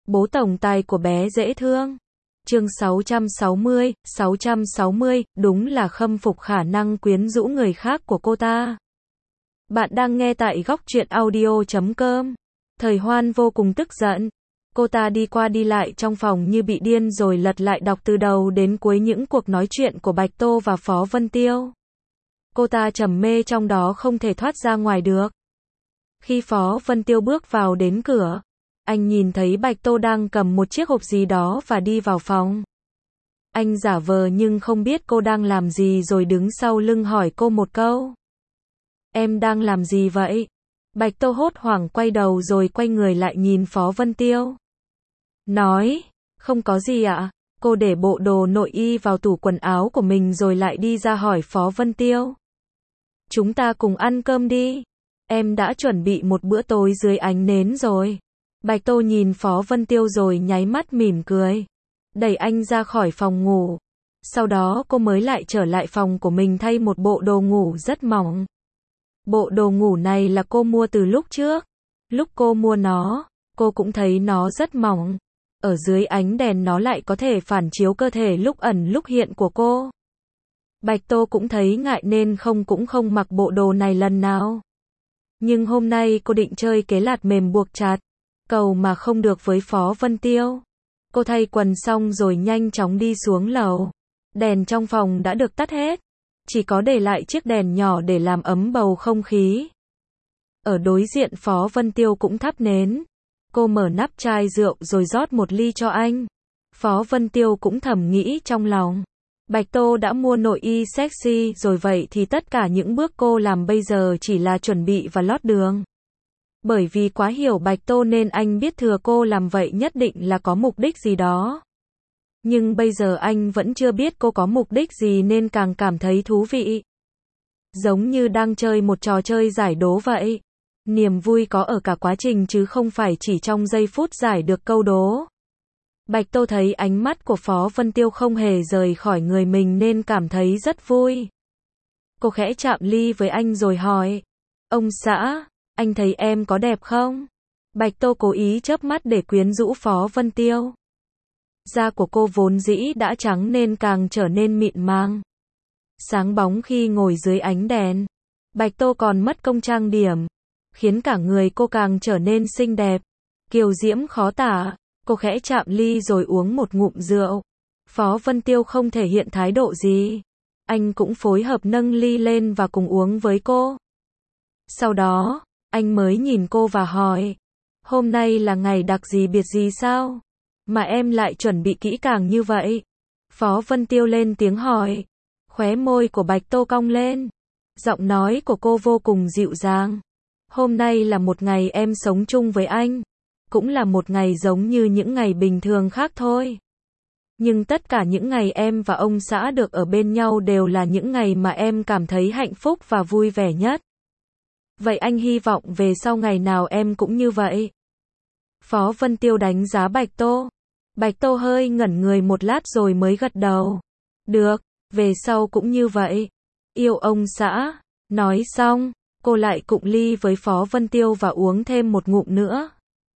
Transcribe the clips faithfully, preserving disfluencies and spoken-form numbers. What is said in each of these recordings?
Bố tổng tài của bé dễ thương. Chương sáu trăm sáu mươi, sáu trăm sáu mươi, đúng là khâm phục khả năng quyến rũ người khác của cô ta. Bạn đang nghe tại góc truyện audio chấm com. Thời Hoan vô cùng tức giận. Cô ta đi qua đi lại trong phòng như bị điên rồi lật lại đọc từ đầu đến cuối những cuộc nói chuyện của Bạch Tô và Phó Vân Tiêu. Cô ta trầm mê trong đó không thể thoát ra ngoài được. Khi Phó Vân Tiêu bước vào đến cửa, anh nhìn thấy Bạch Tô đang cầm một chiếc hộp gì đó và đi vào phòng. Anh giả vờ nhưng không biết cô đang làm gì rồi đứng sau lưng hỏi cô một câu. Em đang làm gì vậy? Bạch Tô hốt hoảng quay đầu rồi quay người lại nhìn Phó Vân Tiêu. Nói, không có gì ạ. Cô để bộ đồ nội y vào tủ quần áo của mình rồi lại đi ra hỏi Phó Vân Tiêu. Chúng ta cùng ăn cơm đi. Em đã chuẩn bị một bữa tối dưới ánh nến rồi. Bạch Tô nhìn Phó Vân Tiêu rồi nháy mắt mỉm cười. Đẩy anh ra khỏi phòng ngủ. Sau đó cô mới lại trở lại phòng của mình thay một bộ đồ ngủ rất mỏng. Bộ đồ ngủ này là cô mua từ lúc trước. Lúc cô mua nó, cô cũng thấy nó rất mỏng. Ở dưới ánh đèn nó lại có thể phản chiếu cơ thể lúc ẩn lúc hiện của cô. Bạch Tô cũng thấy ngại nên không cũng không mặc bộ đồ này lần nào. Nhưng hôm nay cô định chơi kế lạt mềm buộc chặt. Cầu mà không được với Phó Vân Tiêu. Cô thay quần xong rồi nhanh chóng đi xuống lầu. Đèn trong phòng đã được tắt hết. Chỉ có để lại chiếc đèn nhỏ để làm ấm bầu không khí. Ở đối diện Phó Vân Tiêu cũng thắp nến. Cô mở nắp chai rượu rồi rót một ly cho anh. Phó Vân Tiêu cũng thầm nghĩ trong lòng. Bạch Tô đã mua nội y sexy rồi vậy thì tất cả những bước cô làm bây giờ chỉ là chuẩn bị và lót đường. Bởi vì quá hiểu Bạch Tô nên anh biết thừa cô làm vậy nhất định là có mục đích gì đó. Nhưng bây giờ anh vẫn chưa biết cô có mục đích gì nên càng cảm thấy thú vị. Giống như đang chơi một trò chơi giải đố vậy. Niềm vui có ở cả quá trình chứ không phải chỉ trong giây phút giải được câu đố. Bạch Tô thấy ánh mắt của Phó Vân Tiêu không hề rời khỏi người mình nên cảm thấy rất vui. Cô khẽ chạm ly với anh rồi hỏi. Ông xã, anh thấy em có đẹp không? Bạch Tô cố ý chớp mắt để quyến rũ Phó Vân Tiêu. Da của cô vốn dĩ đã trắng nên càng trở nên mịn màng. Sáng bóng khi ngồi dưới ánh đèn. Bạch Tô còn mất công trang điểm. Khiến cả người cô càng trở nên xinh đẹp. Kiều diễm khó tả. Cô khẽ chạm ly rồi uống một ngụm rượu. Phó Vân Tiêu không thể hiện thái độ gì. Anh cũng phối hợp nâng ly lên và cùng uống với cô. Sau đó, anh mới nhìn cô và hỏi. Hôm nay là ngày đặc gì biệt gì sao? Mà em lại chuẩn bị kỹ càng như vậy. Phó Vân Tiêu lên tiếng hỏi. Khóe môi của Bạch Tô cong lên. Giọng nói của cô vô cùng dịu dàng. Hôm nay là một ngày em sống chung với anh. Cũng là một ngày giống như những ngày bình thường khác thôi. Nhưng tất cả những ngày em và ông xã được ở bên nhau đều là những ngày mà em cảm thấy hạnh phúc và vui vẻ nhất. Vậy anh hy vọng về sau ngày nào em cũng như vậy. Phó Vân Tiêu đánh giá Bạch Tô. Bạch Tô hơi ngẩn người một lát rồi mới gật đầu. Được, về sau cũng như vậy. Yêu ông xã. Nói xong, cô lại cụng ly với Phó Vân Tiêu và uống thêm một ngụm nữa.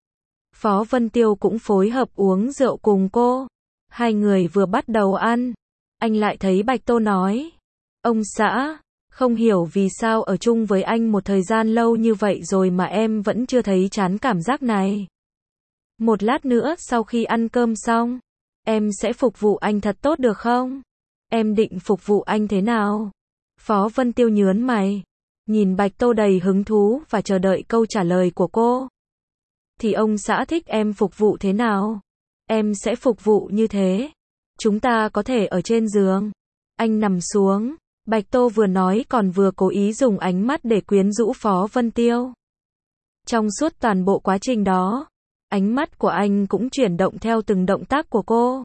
Phó Vân Tiêu cũng phối hợp uống rượu cùng cô. Hai người vừa bắt đầu ăn. Anh lại thấy Bạch Tô nói. Ông xã, không hiểu vì sao ở chung với anh một thời gian lâu như vậy rồi mà em vẫn chưa thấy chán cảm giác này. Một lát nữa sau khi ăn cơm xong, em sẽ phục vụ anh thật tốt được không? Em định phục vụ anh thế nào? Phó Vân Tiêu nhớn mày. Nhìn Bạch Tô đầy hứng thú và chờ đợi câu trả lời của cô. Thì ông xã thích em phục vụ thế nào? Em sẽ phục vụ như thế. Chúng ta có thể ở trên giường. Anh nằm xuống. Bạch Tô vừa nói còn vừa cố ý dùng ánh mắt để quyến rũ Phó Vân Tiêu. Trong suốt toàn bộ quá trình đó, ánh mắt của anh cũng chuyển động theo từng động tác của cô.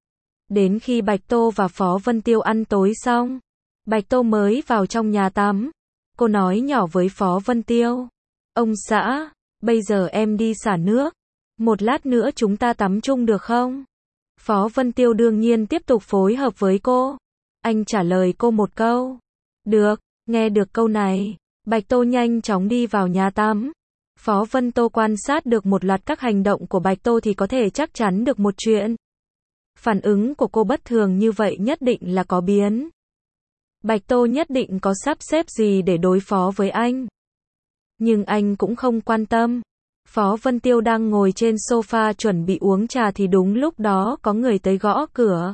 Đến khi Bạch Tô và Phó Vân Tiêu ăn tối xong, Bạch Tô mới vào trong nhà tắm. Cô nói nhỏ với Phó Vân Tiêu. Ông xã, bây giờ em đi xả nước. Một lát nữa chúng ta tắm chung được không? Phó Vân Tiêu đương nhiên tiếp tục phối hợp với cô. Anh trả lời cô một câu. Được, nghe được câu này, Bạch Tô nhanh chóng đi vào nhà tắm. Phó Vân Tô quan sát được một loạt các hành động của Bạch Tô thì có thể chắc chắn được một chuyện. Phản ứng của cô bất thường như vậy nhất định là có biến. Bạch Tô nhất định có sắp xếp gì để đối phó với anh. Nhưng anh cũng không quan tâm. Phó Vân Tiêu đang ngồi trên sofa chuẩn bị uống trà thì đúng lúc đó có người tới gõ cửa.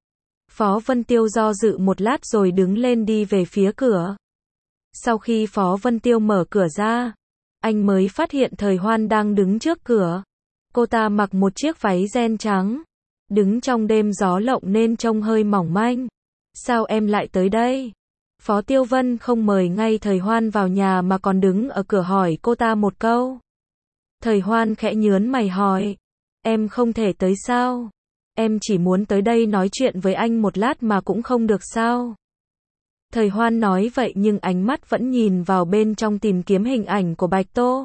Phó Vân Tiêu do dự một lát rồi đứng lên đi về phía cửa. Sau khi Phó Vân Tiêu mở cửa ra, anh mới phát hiện Thời Hoan đang đứng trước cửa. Cô ta mặc một chiếc váy ren trắng, đứng trong đêm gió lộng nên trông hơi mỏng manh. Sao em lại tới đây? Phó Tiêu Vân không mời ngay Thời Hoan vào nhà mà còn đứng ở cửa hỏi cô ta một câu. Thời Hoan khẽ nhớn mày hỏi, em không thể tới sao? Em chỉ muốn tới đây nói chuyện với anh một lát mà cũng không được sao? Thời Hoan nói vậy nhưng ánh mắt vẫn nhìn vào bên trong tìm kiếm hình ảnh của Bạch Tô.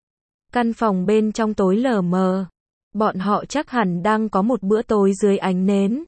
Căn phòng bên trong tối lờ mờ. Bọn họ chắc hẳn đang có một bữa tối dưới ánh nến.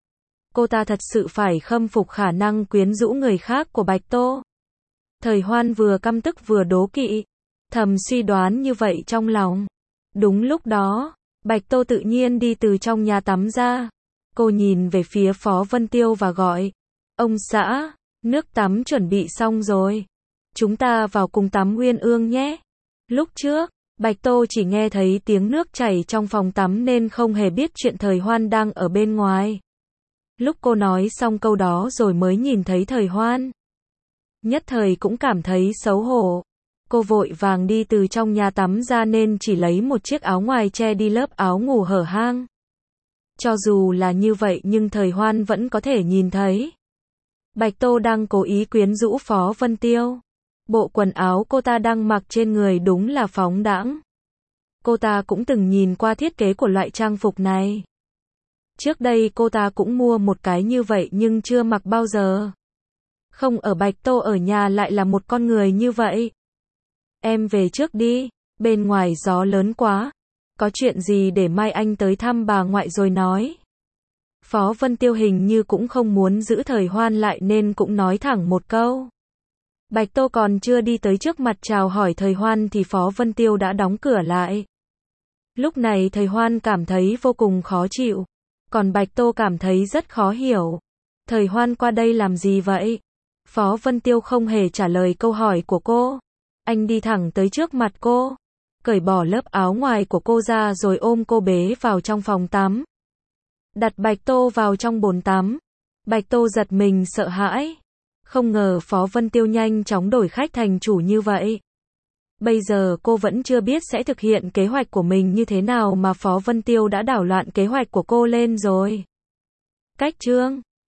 Cô ta thật sự phải khâm phục khả năng quyến rũ người khác của Bạch Tô. Thời Hoan vừa căm tức vừa đố kỵ, thầm suy đoán như vậy trong lòng. Đúng lúc đó, Bạch Tô tự nhiên đi từ trong nhà tắm ra. Cô nhìn về phía Phó Vân Tiêu và gọi, ông xã, nước tắm chuẩn bị xong rồi. Chúng ta vào cùng tắm Uyên Ương nhé. Lúc trước, Bạch Tô chỉ nghe thấy tiếng nước chảy trong phòng tắm nên không hề biết chuyện Thời Hoan đang ở bên ngoài. Lúc cô nói xong câu đó rồi mới nhìn thấy Thời Hoan. Nhất thời cũng cảm thấy xấu hổ. Cô vội vàng đi từ trong nhà tắm ra nên chỉ lấy một chiếc áo ngoài che đi lớp áo ngủ hở hang. Cho dù là như vậy nhưng Thời Hoan vẫn có thể nhìn thấy. Bạch Tô đang cố ý quyến rũ Phó Vân Tiêu. Bộ quần áo cô ta đang mặc trên người đúng là phóng đãng. Cô ta cũng từng nhìn qua thiết kế của loại trang phục này. Trước đây cô ta cũng mua một cái như vậy nhưng chưa mặc bao giờ. Không, ở Bạch Tô ở nhà lại là một con người như vậy. Em về trước đi, bên ngoài gió lớn quá. Có chuyện gì để mai anh tới thăm bà ngoại rồi nói. Phó Vân Tiêu hình như cũng không muốn giữ Thời Hoan lại nên cũng nói thẳng một câu. Bạch Tô còn chưa đi tới trước mặt chào hỏi Thời Hoan thì Phó Vân Tiêu đã đóng cửa lại. Lúc này Thời Hoan cảm thấy vô cùng khó chịu. Còn Bạch Tô cảm thấy rất khó hiểu. Thời Hoan qua đây làm gì vậy? Phó Vân Tiêu không hề trả lời câu hỏi của cô. Anh đi thẳng tới trước mặt cô, cởi bỏ lớp áo ngoài của cô ra rồi ôm cô bế vào trong phòng tắm. Đặt Bạch Tô vào trong bồn tắm. Bạch Tô giật mình sợ hãi. Không ngờ Phó Vân Tiêu nhanh chóng đổi khách thành chủ như vậy. Bây giờ cô vẫn chưa biết sẽ thực hiện kế hoạch của mình như thế nào mà Phó Vân Tiêu đã đảo loạn kế hoạch của cô lên rồi. Cách chương